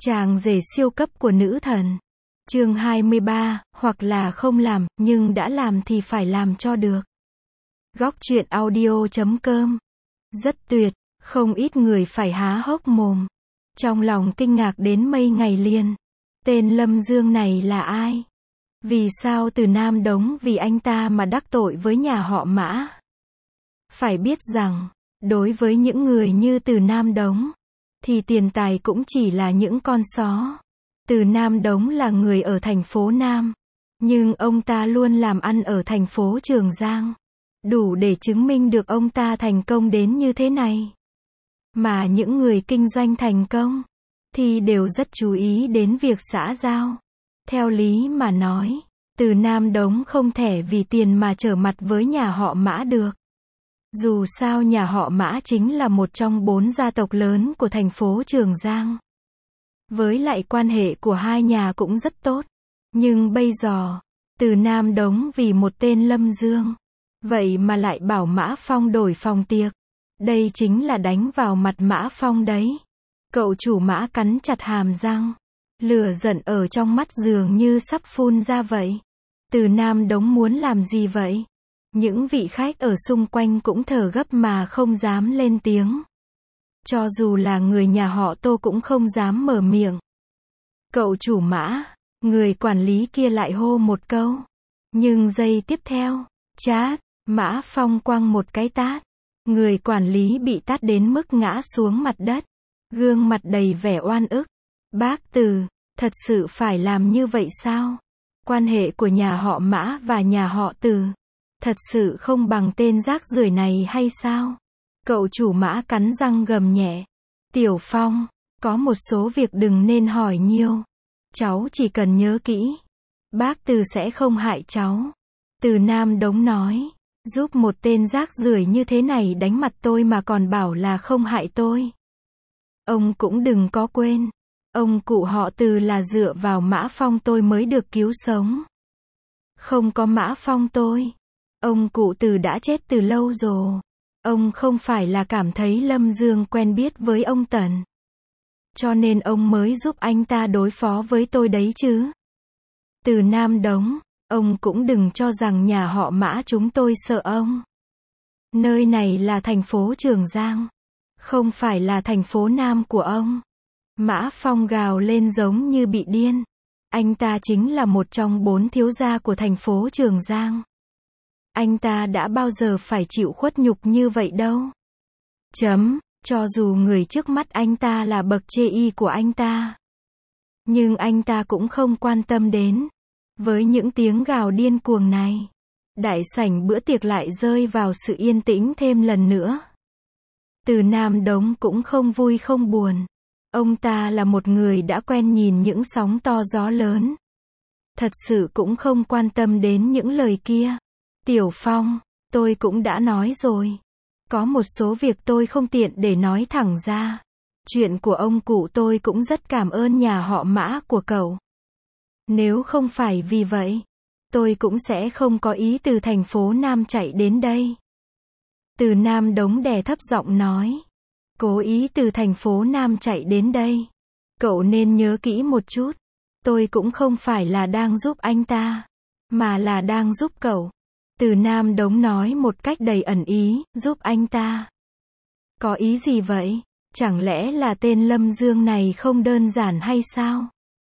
Chàng rể siêu cấp của nữ thần. Chương 23, hoặc là không làm, nhưng đã làm thì phải làm cho được. Góc truyện audio.com. Rất tuyệt, không ít người phải há hốc mồm. Trong lòng kinh ngạc đến mây ngày liền. Tên Lâm Dương này là ai? Vì sao Từ Nam Đống vì anh ta mà đắc tội với nhà họ Mã? Phải biết rằng, đối với những người như Từ Nam Đống, thì tiền tài cũng chỉ là những con só. Từ Nam Đống là người ở thành phố Nam, nhưng ông ta luôn làm ăn ở thành phố Trường Giang. Đủ để chứng minh được ông ta thành công đến như thế này. Mà những người kinh doanh thành công, thì đều rất chú ý đến việc xã giao. Theo lý mà nói, Từ Nam Đống không thể vì tiền mà trở mặt với nhà họ Mã được. Dù sao nhà họ Mã chính là một trong 4 gia tộc lớn của thành phố Trường Giang. Với lại quan hệ của hai nhà cũng rất tốt. Nhưng bây giờ, Từ Nam Đống vì một tên Lâm Dương, vậy mà lại bảo Mã Phong đổi phòng tiệc. Đây chính là đánh vào mặt Mã Phong đấy. Cậu chủ Mã cắn chặt hàm răng. Lửa giận ở trong mắt dường như sắp phun ra vậy. Từ Nam Đống muốn làm gì vậy? Những vị khách ở xung quanh cũng thở gấp mà không dám lên tiếng. Cho dù là người nhà họ Tô cũng không dám mở miệng. Cậu chủ Mã, người quản lý kia lại hô một câu. Nhưng giây tiếp theo, chát, Mã Phong quăng một cái tát. Người quản lý bị tát đến mức ngã xuống mặt đất. Gương mặt đầy vẻ oan ức. Bác Từ, thật sự phải làm như vậy sao? Quan hệ của nhà họ Mã và nhà họ Từ thật sự không bằng tên rác rưởi này hay sao? Cậu chủ Mã cắn răng gầm nhẹ. Tiểu Phong, có một số việc đừng nên hỏi nhiều. Cháu chỉ cần nhớ kỹ. Bác Từ sẽ không hại cháu. Từ Nam Đống nói. Giúp một tên rác rưởi như thế này đánh mặt tôi mà còn bảo là không hại tôi. Ông cũng đừng có quên. Ông cụ họ Từ là dựa vào Mã Phong tôi mới được cứu sống. Không có Mã Phong tôi, ông cụ Từ đã chết từ lâu rồi. Ông không phải là cảm thấy Lâm Dương quen biết với ông Tần, cho nên ông mới giúp anh ta đối phó với tôi đấy chứ. Từ Nam Đống, ông cũng đừng cho rằng nhà họ Mã chúng tôi sợ ông. Nơi này là thành phố Trường Giang, không phải là thành phố Nam của ông. Mã Phong gào lên giống như bị điên. Anh ta chính là một trong 4 thiếu gia của thành phố Trường Giang. Anh ta đã bao giờ phải chịu khuất nhục như vậy đâu. Cho dù người trước mắt anh ta là bậc chê y của anh ta, nhưng anh ta cũng không quan tâm đến. Với những tiếng gào điên cuồng này, đại sảnh bữa tiệc lại rơi vào sự yên tĩnh thêm lần nữa. Từ Nam Đống cũng không vui không buồn. Ông ta là một người đã quen nhìn những sóng to gió lớn. Thật sự cũng không quan tâm đến những lời kia. Tiểu Phong, tôi cũng đã nói rồi. Có một số việc tôi không tiện để nói thẳng ra. Chuyện của ông cụ tôi cũng rất cảm ơn nhà họ Mã của cậu. Nếu không phải vì vậy, tôi cũng sẽ không có ý từ thành phố Nam chạy đến đây. Từ Nam Đống đè thấp giọng nói. Cố ý từ thành phố Nam chạy đến đây. Cậu nên nhớ kỹ một chút. Tôi cũng không phải là đang giúp anh ta, mà là đang giúp cậu. Từ Nam Đống nói một cách đầy ẩn ý, giúp anh ta. Có ý gì vậy? Chẳng lẽ là tên Lâm Dương này không đơn giản hay sao?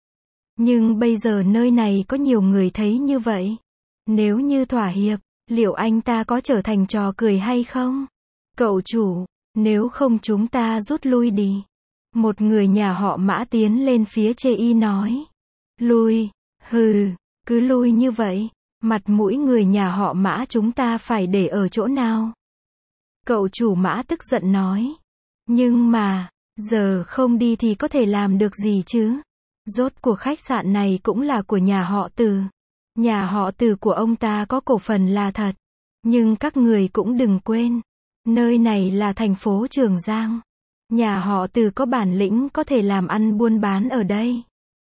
Nhưng bây giờ nơi này có nhiều người thấy như vậy. Nếu như thỏa hiệp, liệu anh ta có trở thành trò cười hay không? Cậu chủ, nếu không chúng ta rút lui đi. Một người nhà họ Mã tiến lên phía chê y nói. Lui, hừ, cứ lui như vậy, mặt mũi người nhà họ Mã chúng ta phải để ở chỗ nào? Cậu chủ Mã tức giận nói. Nhưng mà, giờ không đi thì có thể làm được gì chứ? Rốt cuộc khách sạn này cũng là của nhà họ Từ. Nhà họ Từ của ông ta có cổ phần là thật. Nhưng các người cũng đừng quên. Nơi này là thành phố Trường Giang. Nhà họ Từ có bản lĩnh có thể làm ăn buôn bán ở đây.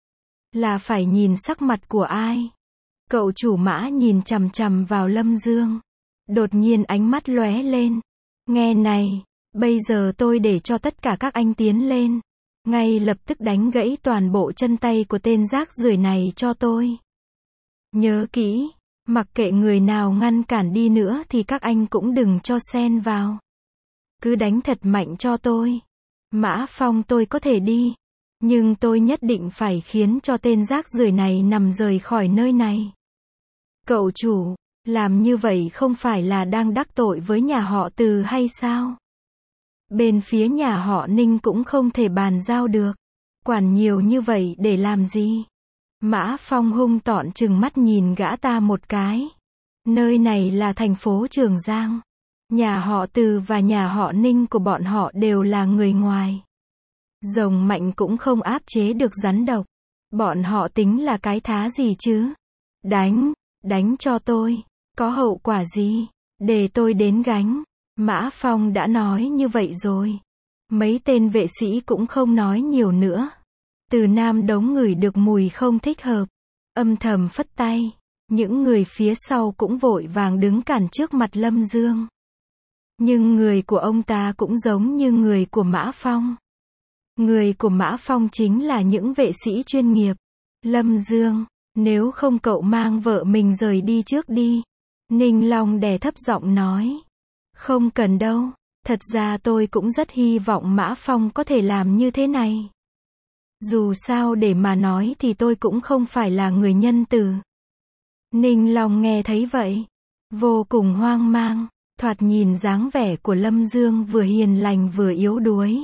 Là phải nhìn sắc mặt của ai. Cậu chủ Mã nhìn chằm chằm vào Lâm Dương. Đột nhiên ánh mắt lóe lên. Nghe này, bây giờ tôi để cho tất cả các anh tiến lên. ngay lập tức đánh gãy toàn bộ chân tay của tên rác rưởi này cho tôi. Nhớ kỹ, mặc kệ người nào ngăn cản đi nữa thì các anh cũng đừng cho xen vào. Cứ đánh thật mạnh cho tôi. Mã Phong, tôi có thể đi, nhưng tôi nhất định phải khiến cho tên rác rưởi này nằm rời khỏi nơi này. Cậu chủ, làm như vậy không phải là đang đắc tội với nhà họ Từ hay sao? Bên phía nhà họ Ninh cũng không thể bàn giao được. Quản nhiều như vậy để làm gì? Mã Phong hung tợn trừng mắt nhìn gã ta một cái. Nơi này là thành phố Trường Giang. Nhà họ Từ và nhà họ Ninh của bọn họ đều là người ngoài. Rồng mạnh cũng không áp chế được rắn độc. Bọn họ tính là cái thá gì chứ? Đánh cho tôi. Có hậu quả gì? Để tôi đến gánh. Mã Phong đã nói như vậy rồi. Mấy tên vệ sĩ cũng không nói nhiều nữa. Từ Nam Đống ngửi được mùi không thích hợp, âm thầm phất tay. Những người phía sau cũng vội vàng đứng cản trước mặt Lâm Dương. Nhưng người của ông ta cũng giống như người của Mã Phong. Người của Mã Phong chính là những vệ sĩ chuyên nghiệp. Lâm Dương, nếu không cậu mang vợ mình rời đi trước đi. Ninh Long đè thấp giọng nói. Không cần đâu, thật ra tôi cũng rất hy vọng Mã Phong có thể làm như thế này. Dù sao để mà nói thì tôi cũng không phải là người nhân từ. Ninh Long nghe thấy vậy, vô cùng hoang mang, thoạt nhìn dáng vẻ của Lâm Dương vừa hiền lành vừa yếu đuối.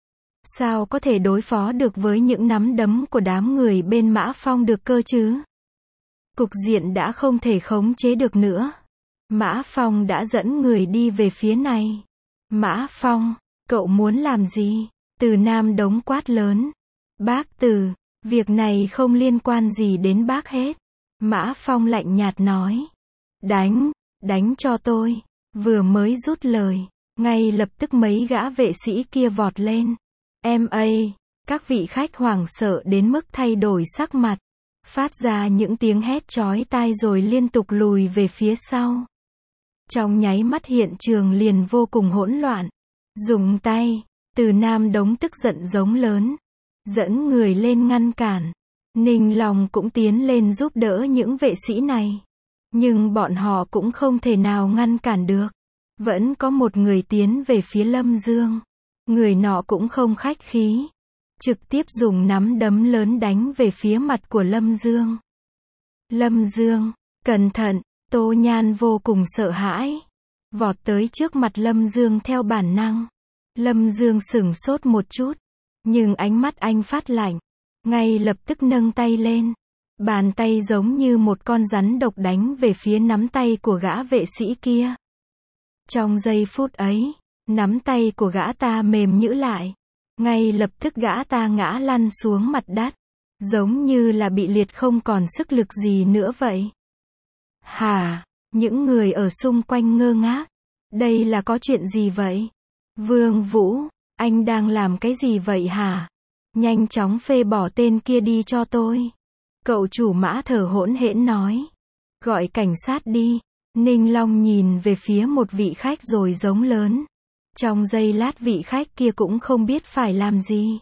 Sao có thể đối phó được với những nắm đấm của đám người bên Mã Phong được cơ chứ? Cục diện đã không thể khống chế được nữa. Mã Phong đã dẫn người đi về phía này. Mã Phong, cậu muốn làm gì? Từ Nam Đống quát lớn. Bác Từ, việc này không liên quan gì đến bác hết. Mã Phong lạnh nhạt nói. Đánh cho tôi. Vừa mới rút lời, ngay lập tức mấy gã vệ sĩ kia vọt lên. Các vị khách hoảng sợ đến mức thay đổi sắc mặt, phát ra những tiếng hét chói tai rồi liên tục lùi về phía sau. Trong nháy mắt hiện trường liền vô cùng hỗn loạn. Dùng tay, Từ Nam Đống tức giận giống lớn, dẫn người lên ngăn cản. Ninh Long cũng tiến lên giúp đỡ những vệ sĩ này. Nhưng bọn họ cũng không thể nào ngăn cản được. Vẫn có một người tiến về phía Lâm Dương. Người nọ cũng không khách khí, trực tiếp dùng nắm đấm lớn đánh về phía mặt của Lâm Dương. Lâm Dương, cẩn thận! Tô Nhan vô cùng sợ hãi, vọt tới trước mặt Lâm Dương theo bản năng. Lâm Dương sửng sốt một chút, nhưng ánh mắt anh phát lạnh, ngay lập tức nâng tay lên. Bàn tay giống như một con rắn độc đánh về phía nắm tay của gã vệ sĩ kia. Trong giây phút ấy, nắm tay của gã ta mềm nhũn lại. Ngay lập tức gã ta ngã lăn xuống mặt đất, giống như là bị liệt không còn sức lực gì nữa vậy. Hả? Những người ở xung quanh ngơ ngác. Đây là có chuyện gì vậy? Vương Vũ, anh đang làm cái gì vậy hả? Nhanh chóng phê bỏ tên kia đi cho tôi. Cậu chủ Mã thở hổn hển nói. Gọi cảnh sát đi. Ninh Long nhìn về phía một vị khách rồi giống lớn. Trong giây lát vị khách kia cũng không biết phải làm gì.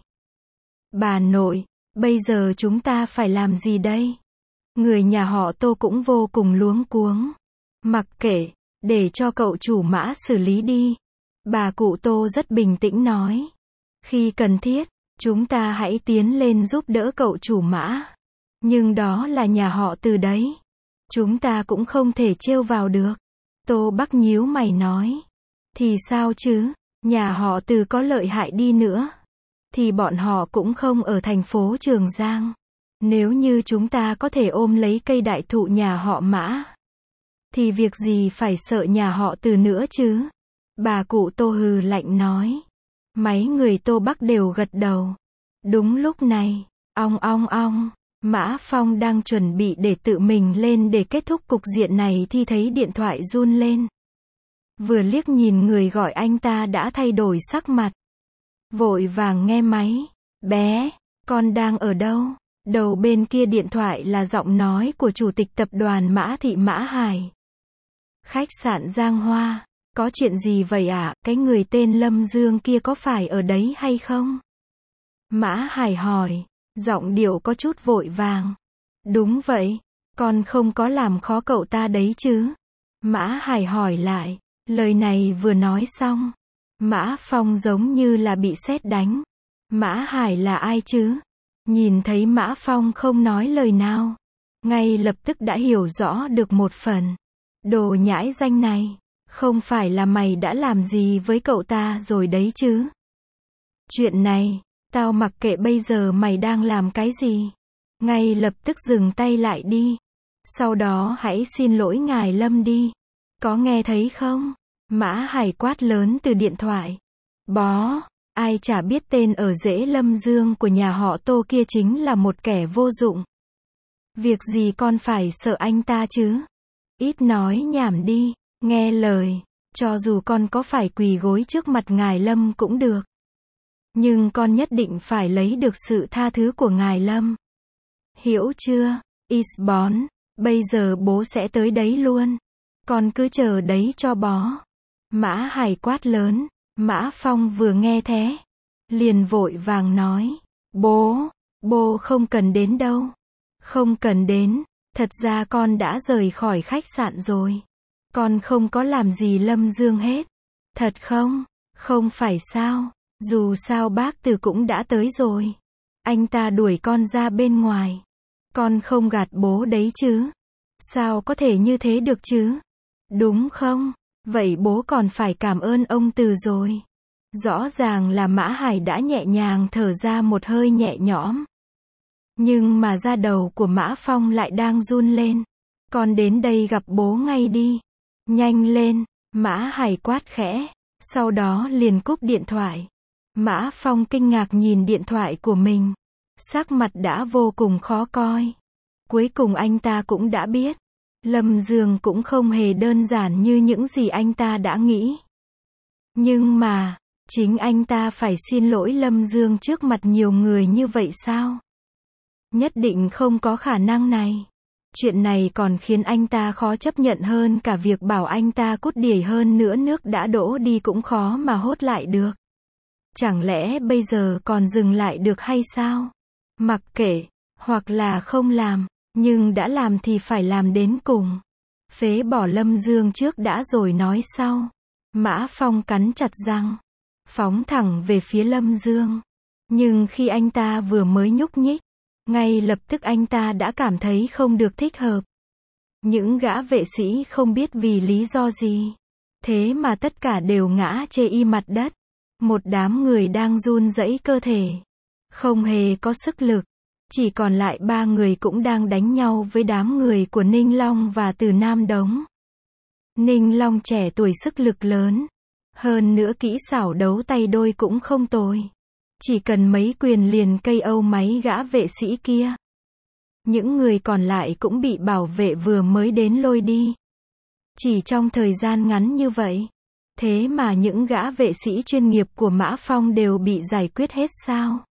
Bà nội, bây giờ chúng ta phải làm gì đây? Người nhà họ Tô cũng vô cùng luống cuống. Mặc kệ, để cho cậu chủ Mã xử lý đi. Bà cụ Tô rất bình tĩnh nói. Khi cần thiết, chúng ta hãy tiến lên giúp đỡ cậu chủ Mã. Nhưng đó là nhà họ Từ đấy. Chúng ta cũng không thể trêu vào được. Tô Bắc nhíu mày nói. Thì sao chứ, nhà họ Từ có lợi hại đi nữa, thì bọn họ cũng không ở thành phố Trường Giang. Nếu như chúng ta có thể ôm lấy cây đại thụ nhà họ Mã, thì việc gì phải sợ nhà họ Từ nữa chứ? Bà cụ Tô hừ lạnh nói. Mấy người Tô Bắc đều gật đầu. Đúng lúc này, ong ong ong, Mã Phong đang chuẩn bị để tự mình lên để kết thúc cục diện này thì thấy điện thoại run lên. Vừa liếc nhìn người gọi anh ta đã thay đổi sắc mặt. Vội vàng nghe máy. Bé, con đang ở đâu? Đầu bên kia điện thoại là giọng nói của chủ tịch tập đoàn Mã Thị Mã Hải. Khách sạn Giang Hoa, có chuyện gì vậy ạ? Cái người tên Lâm Dương kia có phải ở đấy hay không? Mã Hải hỏi, giọng điệu có chút vội vàng. Đúng vậy, con không có làm khó cậu ta đấy chứ? Mã Hải hỏi lại, lời này vừa nói xong, Mã Phong giống như là bị sét đánh. Mã Hải là ai chứ? Nhìn thấy Mã Phong không nói lời nào, ngay lập tức đã hiểu rõ được một phần. Đồ nhãi danh này, không phải là mày đã làm gì với cậu ta rồi đấy chứ? Chuyện này, tao mặc kệ bây giờ mày đang làm cái gì. Ngay lập tức dừng tay lại đi. Sau đó hãy xin lỗi ngài Lâm đi. Có nghe thấy không? Mã Hải quát lớn từ điện thoại. Bó, ai chả biết tên ở rễ Lâm Dương của nhà họ Tô kia chính là một kẻ vô dụng. Việc gì con phải sợ anh ta chứ? Ít nói nhảm đi, nghe lời, cho dù con có phải quỳ gối trước mặt ngài Lâm cũng được. Nhưng con nhất định phải lấy được sự tha thứ của ngài Lâm. Hiểu chưa? Isbón, bây giờ bố sẽ tới đấy luôn. Con cứ chờ đấy cho bó. Mã Hải quát lớn. Mã Phong vừa nghe thế, liền vội vàng nói. Bố không cần đến đâu. Không cần đến, thật ra con đã rời khỏi khách sạn rồi. Con không có làm gì Lâm Dương hết. Thật không? Không phải sao? Dù sao bác Từ cũng đã tới rồi. Anh ta đuổi con ra bên ngoài. Con không gạt bố đấy chứ? Sao có thể như thế được chứ? Đúng không? Vậy bố còn phải cảm ơn ông Từ rồi. Rõ ràng là Mã Hải đã nhẹ nhàng thở ra một hơi nhẹ nhõm. Nhưng mà da đầu của Mã Phong lại đang run lên. Con đến đây gặp bố ngay đi. Nhanh lên, Mã Hải quát khẽ. Sau đó liền cúp điện thoại. Mã Phong kinh ngạc nhìn điện thoại của mình. Sắc mặt đã vô cùng khó coi. Cuối cùng anh ta cũng đã biết. Lâm Dương cũng không hề đơn giản như những gì anh ta đã nghĩ. Nhưng mà, chính anh ta phải xin lỗi Lâm Dương trước mặt nhiều người như vậy sao? Nhất định không có khả năng này. Chuyện này còn khiến anh ta khó chấp nhận hơn cả việc bảo anh ta cút đỉa, hơn nữa nước đã đổ đi cũng khó mà hốt lại được. Chẳng lẽ bây giờ còn dừng lại được hay sao? Mặc kệ, hoặc là không làm, nhưng đã làm thì phải làm đến cùng. Phế bỏ Lâm Dương trước đã rồi nói sau. Mã Phong cắn chặt răng, phóng thẳng về phía Lâm Dương. Nhưng khi anh ta vừa mới nhúc nhích, ngay lập tức anh ta đã cảm thấy không được thích hợp. Những gã vệ sĩ không biết vì lý do gì, thế mà tất cả đều ngã chê y mặt đất. Một đám người đang run rẩy cơ thể, không hề có sức lực. Chỉ còn lại 3 người cũng đang đánh nhau với đám người của Ninh Long và Từ Nam Đống. Ninh Long trẻ tuổi sức lực lớn, hơn nữa kỹ xảo đấu tay đôi cũng không tồi. Chỉ cần mấy quyền liền KO máy gã vệ sĩ kia. Những người còn lại cũng bị bảo vệ vừa mới đến lôi đi. Chỉ trong thời gian ngắn như vậy, thế mà những gã vệ sĩ chuyên nghiệp của Mã Phong đều bị giải quyết hết sao?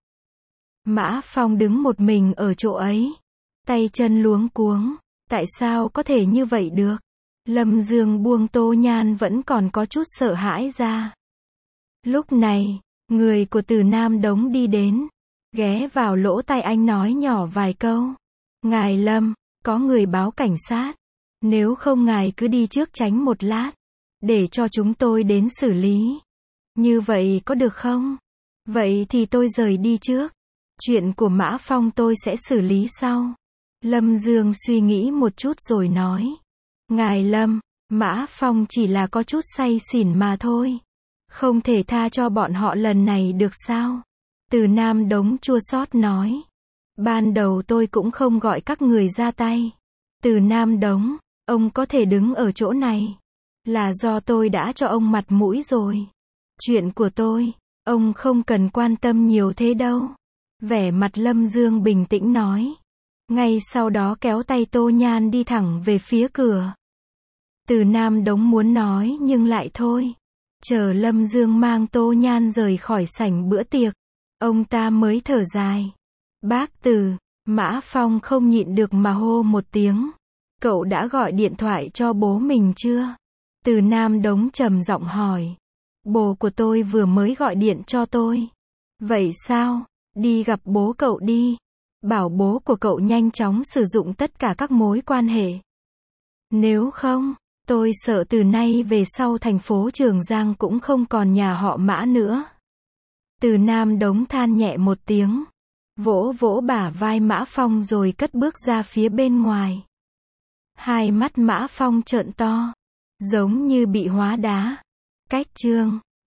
Mã Phong đứng một mình ở chỗ ấy, tay chân luống cuống. Tại sao có thể như vậy được? Lâm Dương buông tô nhan vẫn còn có chút sợ hãi ra. Lúc này, người của Từ Nam Đống đi đến, ghé vào lỗ tai anh nói nhỏ vài câu. Ngài Lâm, có người báo cảnh sát. Nếu không ngài cứ đi trước tránh một lát, để cho chúng tôi đến xử lý. Như vậy có được không? Vậy thì tôi rời đi trước. Chuyện của Mã Phong tôi sẽ xử lý sau. Lâm Dương suy nghĩ một chút rồi nói. Ngài Lâm, Mã Phong chỉ là có chút say xỉn mà thôi. Không thể tha cho bọn họ lần này được sao? Từ Nam Đống chua xót nói. Ban đầu tôi cũng không gọi các người ra tay. Từ Nam Đống, ông có thể đứng ở chỗ này, là do tôi đã cho ông mặt mũi rồi. Chuyện của tôi, ông không cần quan tâm nhiều thế đâu. Vẻ mặt Lâm Dương bình tĩnh nói. Ngay sau đó kéo tay Tô Nhan đi thẳng về phía cửa. Từ Nam Đống muốn nói nhưng lại thôi. Chờ Lâm Dương mang Tô Nhan rời khỏi sảnh bữa tiệc, ông ta mới thở dài. Bác Từ, Mã Phong không nhịn được mà hô một tiếng. Cậu đã gọi điện thoại cho bố mình chưa? Từ Nam Đống trầm giọng hỏi. Bố của tôi vừa mới gọi điện cho tôi. Vậy sao? Đi gặp bố cậu đi. Bảo bố của cậu nhanh chóng sử dụng tất cả các mối quan hệ. Nếu không, tôi sợ từ nay về sau thành phố Trường Giang cũng không còn nhà họ Mã nữa. Từ Nam Đống than nhẹ một tiếng, vỗ vỗ bả vai Mã Phong rồi cất bước ra phía bên ngoài. Hai mắt Mã Phong trợn to, giống như bị hóa đá. Cách chương